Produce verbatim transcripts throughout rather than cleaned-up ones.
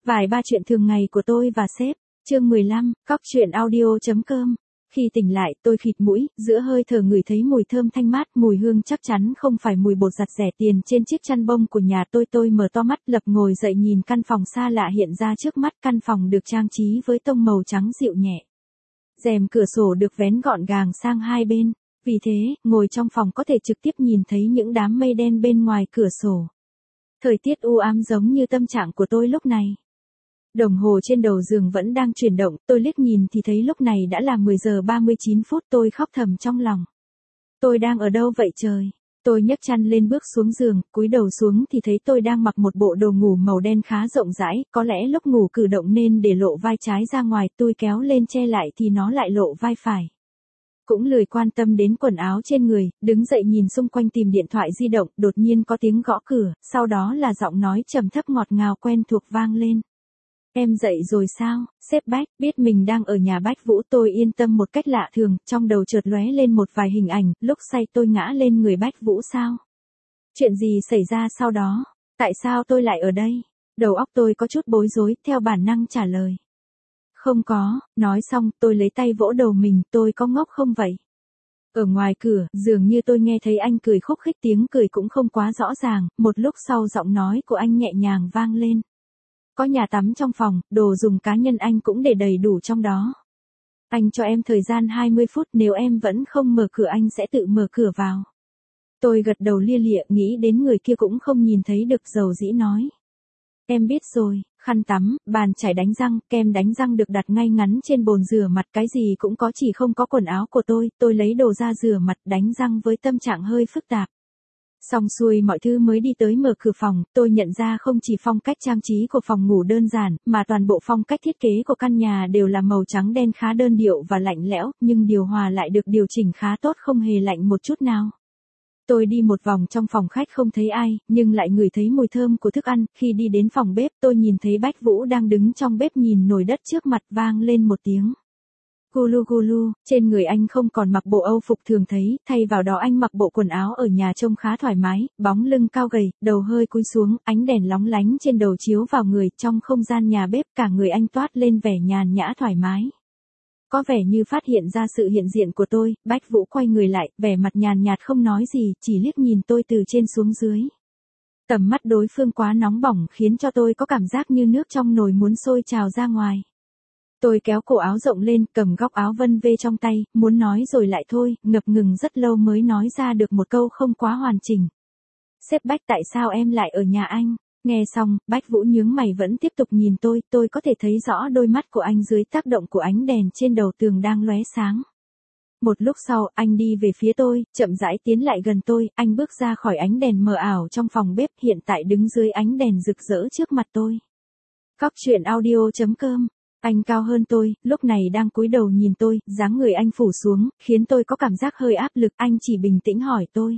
Vài ba chuyện thường ngày của tôi và sếp. Chương mười lăm, cóc truyện audio chấm com. Khi tỉnh lại, tôi khịt mũi, giữa hơi thở ngửi thấy mùi thơm thanh mát, mùi hương chắc chắn không phải mùi bột giặt rẻ tiền trên chiếc chăn bông của nhà tôi. Tôi mở to mắt, lập ngồi dậy nhìn căn phòng xa lạ hiện ra trước mắt. Căn phòng được trang trí với tông màu trắng dịu nhẹ. Rèm cửa sổ được vén gọn gàng sang hai bên. Vì thế, ngồi trong phòng có thể trực tiếp nhìn thấy những đám mây đen bên ngoài cửa sổ. Thời tiết u ám giống như tâm trạng của tôi lúc này. Đồng hồ trên đầu giường vẫn đang chuyển động, tôi liếc nhìn thì thấy lúc này đã là mười giờ ba mươi chín phút. Tôi khóc thầm trong lòng. Tôi đang ở đâu vậy trời? Tôi nhấc chăn lên bước xuống giường, cúi đầu xuống thì thấy tôi đang mặc một bộ đồ ngủ màu đen khá rộng rãi, có lẽ lúc ngủ cử động nên để lộ vai trái ra ngoài, tôi kéo lên che lại thì nó lại lộ vai phải. Cũng lười quan tâm đến quần áo trên người, đứng dậy nhìn xung quanh tìm điện thoại di động, đột nhiên có tiếng gõ cửa, sau đó là giọng nói trầm thấp ngọt ngào quen thuộc vang lên. Em dậy rồi sao, sếp Bách? Biết mình đang ở nhà Bách Vũ, tôi yên tâm một cách lạ thường, trong đầu chợt lóe lên một vài hình ảnh, lúc say tôi ngã lên người Bách Vũ sao? Chuyện gì xảy ra sau đó? Tại sao tôi lại ở đây? Đầu óc tôi có chút bối rối, theo bản năng trả lời. Không có, nói xong, tôi lấy tay vỗ đầu mình, tôi có ngốc không vậy? Ở ngoài cửa, dường như tôi nghe thấy anh cười khúc khích, tiếng cười cũng không quá rõ ràng, một lúc sau giọng nói của anh nhẹ nhàng vang lên. Có nhà tắm trong phòng, đồ dùng cá nhân anh cũng để đầy đủ trong đó. Anh cho em thời gian hai mươi phút, nếu em vẫn không mở cửa anh sẽ tự mở cửa vào. Tôi gật đầu lia lịa, nghĩ đến người kia cũng không nhìn thấy được, dầu dĩ nói. Em biết rồi, khăn tắm, bàn chải đánh răng, kem đánh răng được đặt ngay ngắn trên bồn rửa mặt, cái gì cũng có chỉ không có quần áo của tôi. Tôi lấy đồ ra rửa mặt, đánh răng với tâm trạng hơi phức tạp. Xong xuôi mọi thứ mới đi tới mở cửa phòng, tôi nhận ra không chỉ phong cách trang trí của phòng ngủ đơn giản, mà toàn bộ phong cách thiết kế của căn nhà đều là màu trắng đen khá đơn điệu và lạnh lẽo, nhưng điều hòa lại được điều chỉnh khá tốt, không hề lạnh một chút nào. Tôi đi một vòng trong phòng khách không thấy ai, nhưng lại ngửi thấy mùi thơm của thức ăn. Khi đi đến phòng bếp, tôi nhìn thấy Bách Vũ đang đứng trong bếp nhìn nồi đất trước mặt, vang lên một tiếng. Gulu gulu, trên người anh không còn mặc bộ Âu phục thường thấy, thay vào đó anh mặc bộ quần áo ở nhà trông khá thoải mái, bóng lưng cao gầy, đầu hơi cúi xuống, ánh đèn lóng lánh trên đầu chiếu vào người, trong không gian nhà bếp cả người anh toát lên vẻ nhàn nhã thoải mái. Có vẻ như phát hiện ra sự hiện diện của tôi, Bách Vũ quay người lại, vẻ mặt nhàn nhạt không nói gì, chỉ liếc nhìn tôi từ trên xuống dưới. Tầm mắt đối phương quá nóng bỏng khiến cho tôi có cảm giác như nước trong nồi muốn sôi trào ra ngoài. Tôi kéo cổ áo rộng lên, cầm góc áo vân vê trong tay, muốn nói rồi lại thôi, ngập ngừng rất lâu mới nói ra được một câu không quá hoàn chỉnh. Sếp Bách, tại sao em lại ở nhà anh? Nghe xong, Bách Vũ nhướng mày vẫn tiếp tục nhìn tôi, tôi có thể thấy rõ đôi mắt của anh dưới tác động của ánh đèn trên đầu tường đang lóe sáng. Một lúc sau, anh đi về phía tôi, chậm rãi tiến lại gần tôi, anh bước ra khỏi ánh đèn mờ ảo trong phòng bếp, hiện tại đứng dưới ánh đèn rực rỡ trước mặt tôi. Cóc truyện audio chấm com. Anh cao hơn tôi, lúc này đang cúi đầu nhìn tôi, dáng người anh phủ xuống, khiến tôi có cảm giác hơi áp lực. Anh chỉ bình tĩnh hỏi tôi.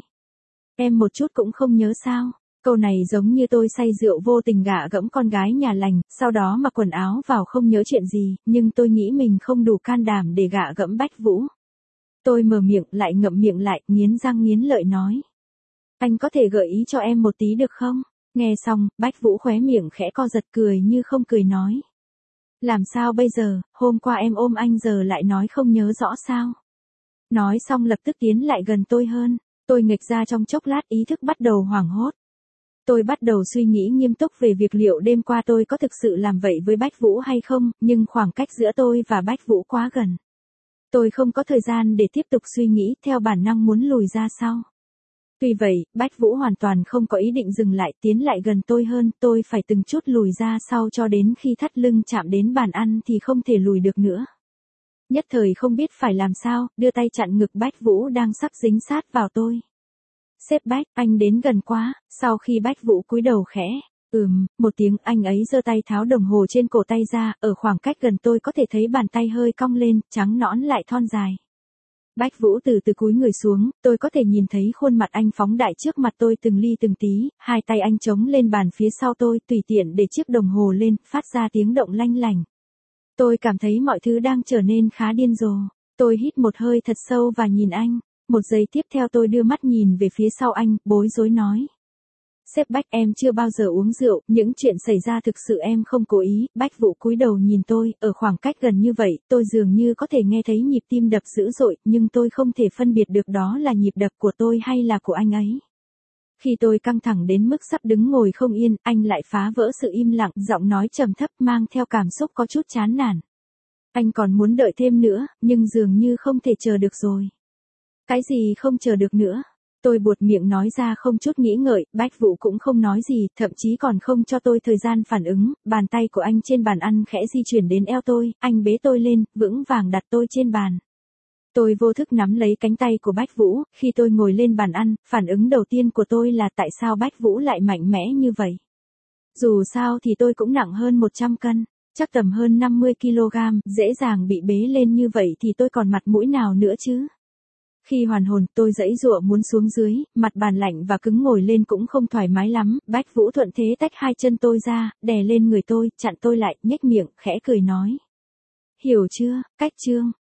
Em một chút cũng không nhớ sao? Câu này giống như tôi say rượu vô tình gạ gẫm con gái nhà lành, sau đó mặc quần áo vào không nhớ chuyện gì, nhưng tôi nghĩ mình không đủ can đảm để gạ gẫm Bách Vũ. Tôi mở miệng lại ngậm miệng lại, nghiến răng nghiến lợi nói. Anh có thể gợi ý cho em một tí được không? Nghe xong, Bách Vũ khóe miệng khẽ co giật, cười như không cười nói. Làm sao bây giờ, hôm qua em ôm anh giờ lại nói không nhớ rõ sao? Nói xong lập tức tiến lại gần tôi hơn, tôi nghịch ra trong chốc lát, ý thức bắt đầu hoảng hốt. Tôi bắt đầu suy nghĩ nghiêm túc về việc liệu đêm qua tôi có thực sự làm vậy với Bách Vũ hay không, nhưng khoảng cách giữa tôi và Bách Vũ quá gần. Tôi không có thời gian để tiếp tục suy nghĩ, theo bản năng muốn lùi ra sau. Tuy vậy, Bách Vũ hoàn toàn không có ý định dừng lại, tiến lại gần tôi hơn, tôi phải từng chút lùi ra sau cho đến khi thắt lưng chạm đến bàn ăn thì không thể lùi được nữa. Nhất thời không biết phải làm sao, đưa tay chặn ngực Bách Vũ đang sắp dính sát vào tôi. Sếp Bách, anh đến gần quá. Sau khi Bách Vũ cúi đầu khẽ, ừm, một tiếng, anh ấy giơ tay tháo đồng hồ trên cổ tay ra, ở khoảng cách gần tôi có thể thấy bàn tay hơi cong lên, trắng nõn lại thon dài. Bách Vũ từ từ cúi người xuống, tôi có thể nhìn thấy khuôn mặt anh phóng đại trước mặt tôi từng ly từng tí, hai tay anh chống lên bàn phía sau tôi, tùy tiện để chiếc đồng hồ lên, phát ra tiếng động lanh lành. Tôi cảm thấy mọi thứ đang trở nên khá điên rồ. Tôi hít một hơi thật sâu và nhìn anh. Một giây tiếp theo tôi đưa mắt nhìn về phía sau anh, bối rối nói. Sếp Bách, em chưa bao giờ uống rượu, những chuyện xảy ra thực sự em không cố ý. Bách Vũ cúi đầu nhìn tôi, ở khoảng cách gần như vậy, tôi dường như có thể nghe thấy nhịp tim đập dữ dội, nhưng tôi không thể phân biệt được đó là nhịp đập của tôi hay là của anh ấy. Khi tôi căng thẳng đến mức sắp đứng ngồi không yên, anh lại phá vỡ sự im lặng, giọng nói trầm thấp mang theo cảm xúc có chút chán nản. Anh còn muốn đợi thêm nữa, nhưng dường như không thể chờ được rồi. Cái gì không chờ được nữa? Tôi buột miệng nói ra không chút nghĩ ngợi, Bách Vũ cũng không nói gì, thậm chí còn không cho tôi thời gian phản ứng, bàn tay của anh trên bàn ăn khẽ di chuyển đến eo tôi, anh bế tôi lên, vững vàng đặt tôi trên bàn. Tôi vô thức nắm lấy cánh tay của Bách Vũ, khi tôi ngồi lên bàn ăn, phản ứng đầu tiên của tôi là tại sao Bách Vũ lại mạnh mẽ như vậy. Dù sao thì tôi cũng nặng hơn một trăm cân, chắc tầm hơn năm mươi ki lô gam, dễ dàng bị bế lên như vậy thì tôi còn mặt mũi nào nữa chứ. Khi hoàn hồn, tôi giãy giụa muốn xuống dưới, mặt bàn lạnh và cứng ngồi lên cũng không thoải mái lắm, Bách Vũ thuận thế tách hai chân tôi ra, đè lên người tôi, chặn tôi lại, nhếch miệng, khẽ cười nói. Hiểu chưa, Cách Trương,